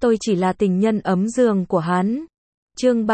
tôi chỉ là tình nhân ấm giường của hắn. Chương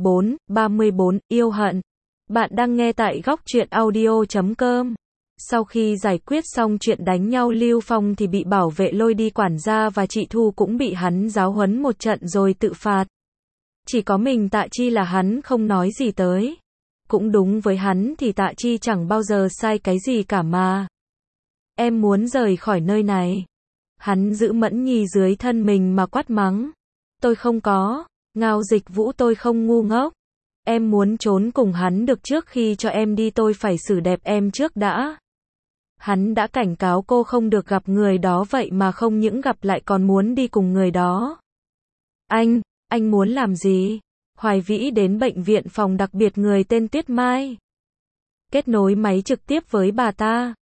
34, yêu hận. Bạn đang nghe tại góc truyện audio.com. Sau khi giải quyết xong chuyện đánh nhau Lưu Phong thì bị bảo vệ lôi đi quản gia và chị Thu cũng bị hắn giáo huấn một trận rồi tự phạt. Chỉ có mình Tạ Chi là hắn không nói gì tới. Cũng đúng với hắn thì Tạ Chi chẳng bao giờ sai cái gì cả mà. Em muốn rời khỏi nơi này. Hắn giữ Mẫn Nhi dưới thân mình mà quát mắng. Tôi không có, Ngao Dịch Vũ tôi không ngu ngốc. Em muốn trốn cùng hắn được trước khi cho em đi tôi phải xử đẹp em trước đã. Hắn đã cảnh cáo cô không được gặp người đó vậy mà không những gặp lại còn muốn đi cùng người đó. Anh muốn làm gì? Hoài Vĩ đến bệnh viện phòng đặc biệt người tên Tuyết Mai. Kết nối máy trực tiếp với bà ta.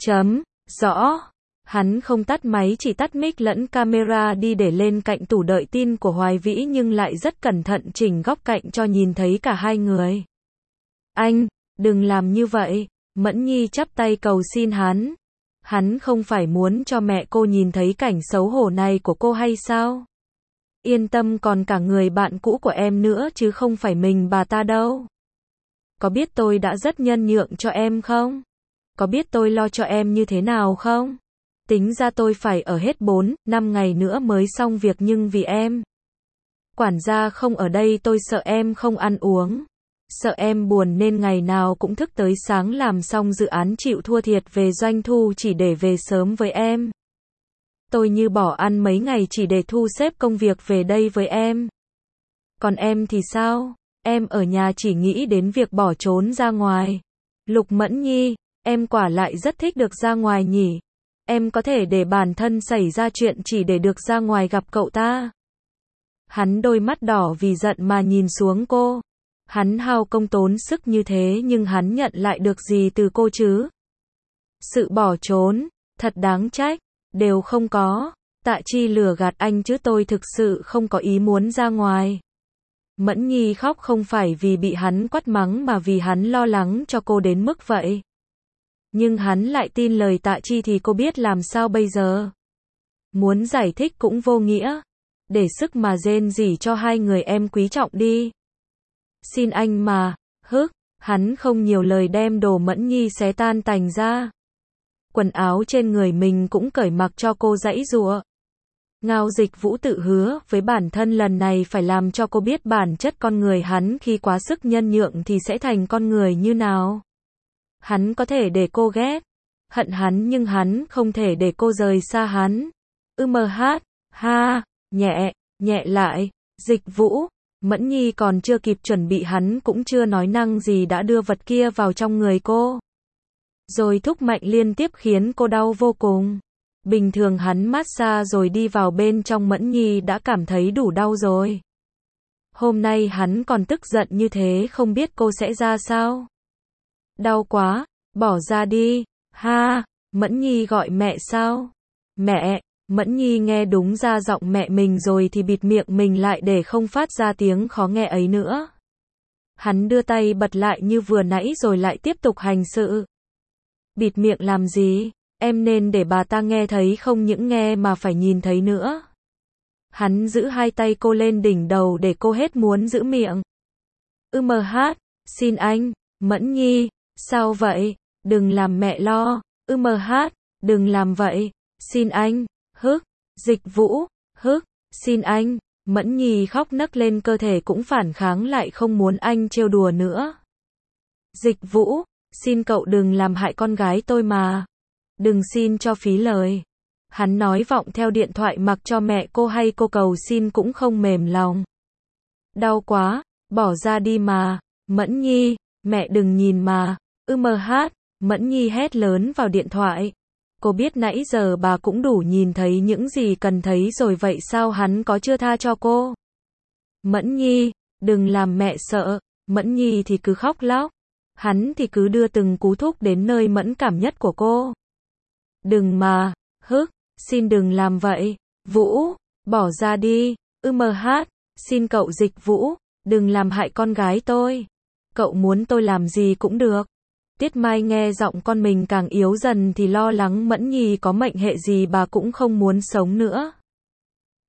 Rõ. Hắn không tắt máy chỉ tắt mic lẫn camera đi để lên cạnh tủ đợi tin của Hoài Vĩ nhưng lại rất cẩn thận chỉnh góc cạnh cho nhìn thấy cả hai người. Anh, đừng làm như vậy. Mẫn Nhi chắp tay cầu xin hắn. Hắn không phải muốn cho mẹ cô nhìn thấy cảnh xấu hổ này của cô hay sao? Yên tâm còn cả người bạn cũ của em nữa chứ không phải mình bà ta đâu. Có biết tôi đã rất nhân nhượng cho em không? Có biết tôi lo cho em như thế nào không? Tính ra tôi phải ở hết 4-5 ngày nữa mới xong việc nhưng vì em. Quản gia không ở đây tôi sợ em không ăn uống. Sợ em buồn nên ngày nào cũng thức tới sáng làm xong dự án chịu thua thiệt về doanh thu chỉ để về sớm với em. Tôi như bỏ ăn mấy ngày chỉ để thu xếp công việc về đây với em. Còn em thì sao? Em ở nhà chỉ nghĩ đến việc bỏ trốn ra ngoài. Lục Mẫn Nhi, em quả lại rất thích được ra ngoài nhỉ? Em có thể để bản thân xảy ra chuyện chỉ để được ra ngoài gặp cậu ta. Hắn đôi mắt đỏ vì giận mà nhìn xuống cô. Hắn hao công tốn sức như thế nhưng hắn nhận lại được gì từ cô chứ? Sự bỏ trốn, thật đáng trách, đều không có. Tạ Chi lừa gạt anh chứ tôi thực sự không có ý muốn ra ngoài. Mẫn Nhi khóc không phải vì bị hắn quát mắng mà vì hắn lo lắng cho cô đến mức vậy. Nhưng hắn lại tin lời Tạ Chi thì cô biết làm sao bây giờ? Muốn giải thích cũng vô nghĩa. Để sức mà rên rỉ cho hai người em quý trọng đi. Xin anh mà, hắn không nhiều lời đem đồ Mẫn Nhi xé tan tành ra. Quần áo trên người mình cũng cởi mặc cho cô giãy giụa. Ngao Dịch Vũ tự hứa với bản thân lần này phải làm cho cô biết bản chất con người hắn khi quá sức nhân nhượng thì sẽ thành con người như nào. Hắn có thể để cô ghét, hận hắn nhưng hắn không thể để cô rời xa hắn. Nhẹ lại, Dịch Vũ. Mẫn Nhi còn chưa kịp chuẩn bị hắn cũng chưa nói năng gì đã đưa vật kia vào trong người cô. Rồi thúc mạnh liên tiếp khiến cô đau vô cùng. Bình thường hắn massage rồi đi vào bên trong Mẫn Nhi đã cảm thấy đủ đau rồi. Hôm nay hắn còn tức giận như thế không biết cô sẽ ra sao. Đau quá, bỏ ra đi. Mẫn Nhi gọi mẹ sao? Mẹ. Mẫn Nhi nghe đúng ra giọng mẹ mình rồi thì bịt miệng mình lại để không phát ra tiếng khó nghe ấy nữa. Hắn đưa tay bật lại như vừa nãy rồi lại tiếp tục hành sự. Bịt miệng làm gì? Em nên để bà ta nghe thấy không những nghe mà phải nhìn thấy nữa. Hắn giữ hai tay cô lên đỉnh đầu để cô hết muốn giữ miệng. Xin anh. Mẫn Nhi, sao vậy? Đừng làm mẹ lo. Đừng làm vậy. Xin anh. Dịch Vũ, xin anh. Mẫn Nhi khóc nấc lên cơ thể cũng phản kháng lại không muốn anh trêu đùa nữa. Dịch Vũ, xin cậu đừng làm hại con gái tôi mà. Đừng xin cho phí lời. Hắn nói vọng theo điện thoại mặc cho mẹ cô hay cô cầu xin cũng không mềm lòng. Đau quá, bỏ ra đi mà. Mẫn Nhi, mẹ đừng nhìn mà. Mẫn Nhi hét lớn vào điện thoại. Cô biết nãy giờ bà cũng đủ nhìn thấy những gì cần thấy rồi vậy sao hắn có chưa tha cho cô? Mẫn Nhi, đừng làm mẹ sợ. Mẫn Nhi thì cứ khóc lóc. Hắn thì cứ đưa từng cú thúc đến nơi mẫn cảm nhất của cô. Đừng mà, xin đừng làm vậy. Vũ, bỏ ra đi. Xin cậu Dịch Vũ, đừng làm hại con gái tôi. Cậu muốn tôi làm gì cũng được. Tiết Mai nghe giọng con mình càng yếu dần thì lo lắng Mẫn Nhi có mệnh hệ gì bà cũng không muốn sống nữa.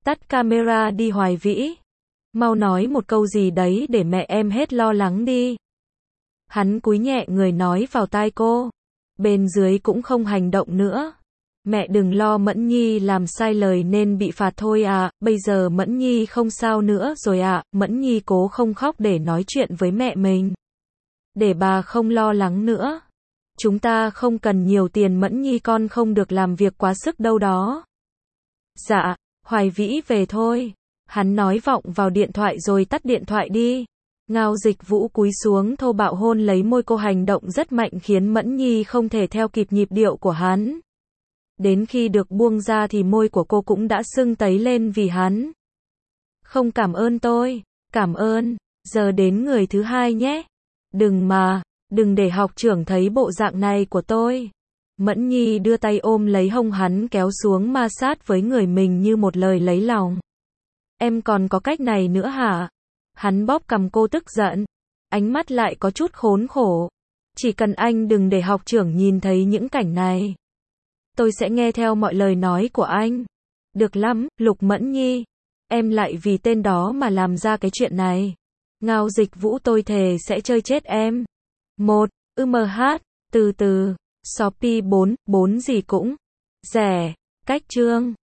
Tắt camera đi Hoài Vĩ. Mau nói một câu gì đấy để mẹ em hết lo lắng đi. Hắn cúi nhẹ người nói vào tai cô. Bên dưới cũng không hành động nữa. Mẹ đừng lo, Mẫn Nhi làm sai lời nên bị phạt thôi à, bây giờ Mẫn Nhi không sao nữa rồi ạ. Mẫn Nhi cố không khóc để nói chuyện với mẹ mình. Để bà không lo lắng nữa. Chúng ta không cần nhiều tiền, Mẫn Nhi con không được làm việc quá sức đâu đó. Dạ, Hoài Vĩ về thôi. Hắn nói vọng vào điện thoại rồi tắt điện thoại đi. Ngao Dịch Vũ cúi xuống thô bạo hôn lấy môi cô, hành động rất mạnh khiến Mẫn Nhi không thể theo kịp nhịp điệu của hắn. Đến khi được buông ra thì môi của cô cũng đã sưng tấy lên vì hắn. Không cảm ơn tôi. Cảm ơn. Giờ đến người thứ hai nhé. Đừng để học trưởng thấy bộ dạng này của tôi. Mẫn Nhi đưa tay ôm lấy hông hắn kéo xuống ma sát với người mình như một lời lấy lòng. Em còn có cách này nữa hả? Hắn bóp cằm cô tức giận. Ánh mắt lại có chút khốn khổ. Chỉ cần anh đừng để học trưởng nhìn thấy những cảnh này. Tôi sẽ nghe theo mọi lời nói của anh. Được lắm, Lục Mẫn Nhi. Em lại vì tên đó mà làm ra cái chuyện này. Ngao Dịch Vũ, tôi thề sẽ chơi chết em. 1. Từ từ. Shopee 4 gì cũng rẻ. Cách chương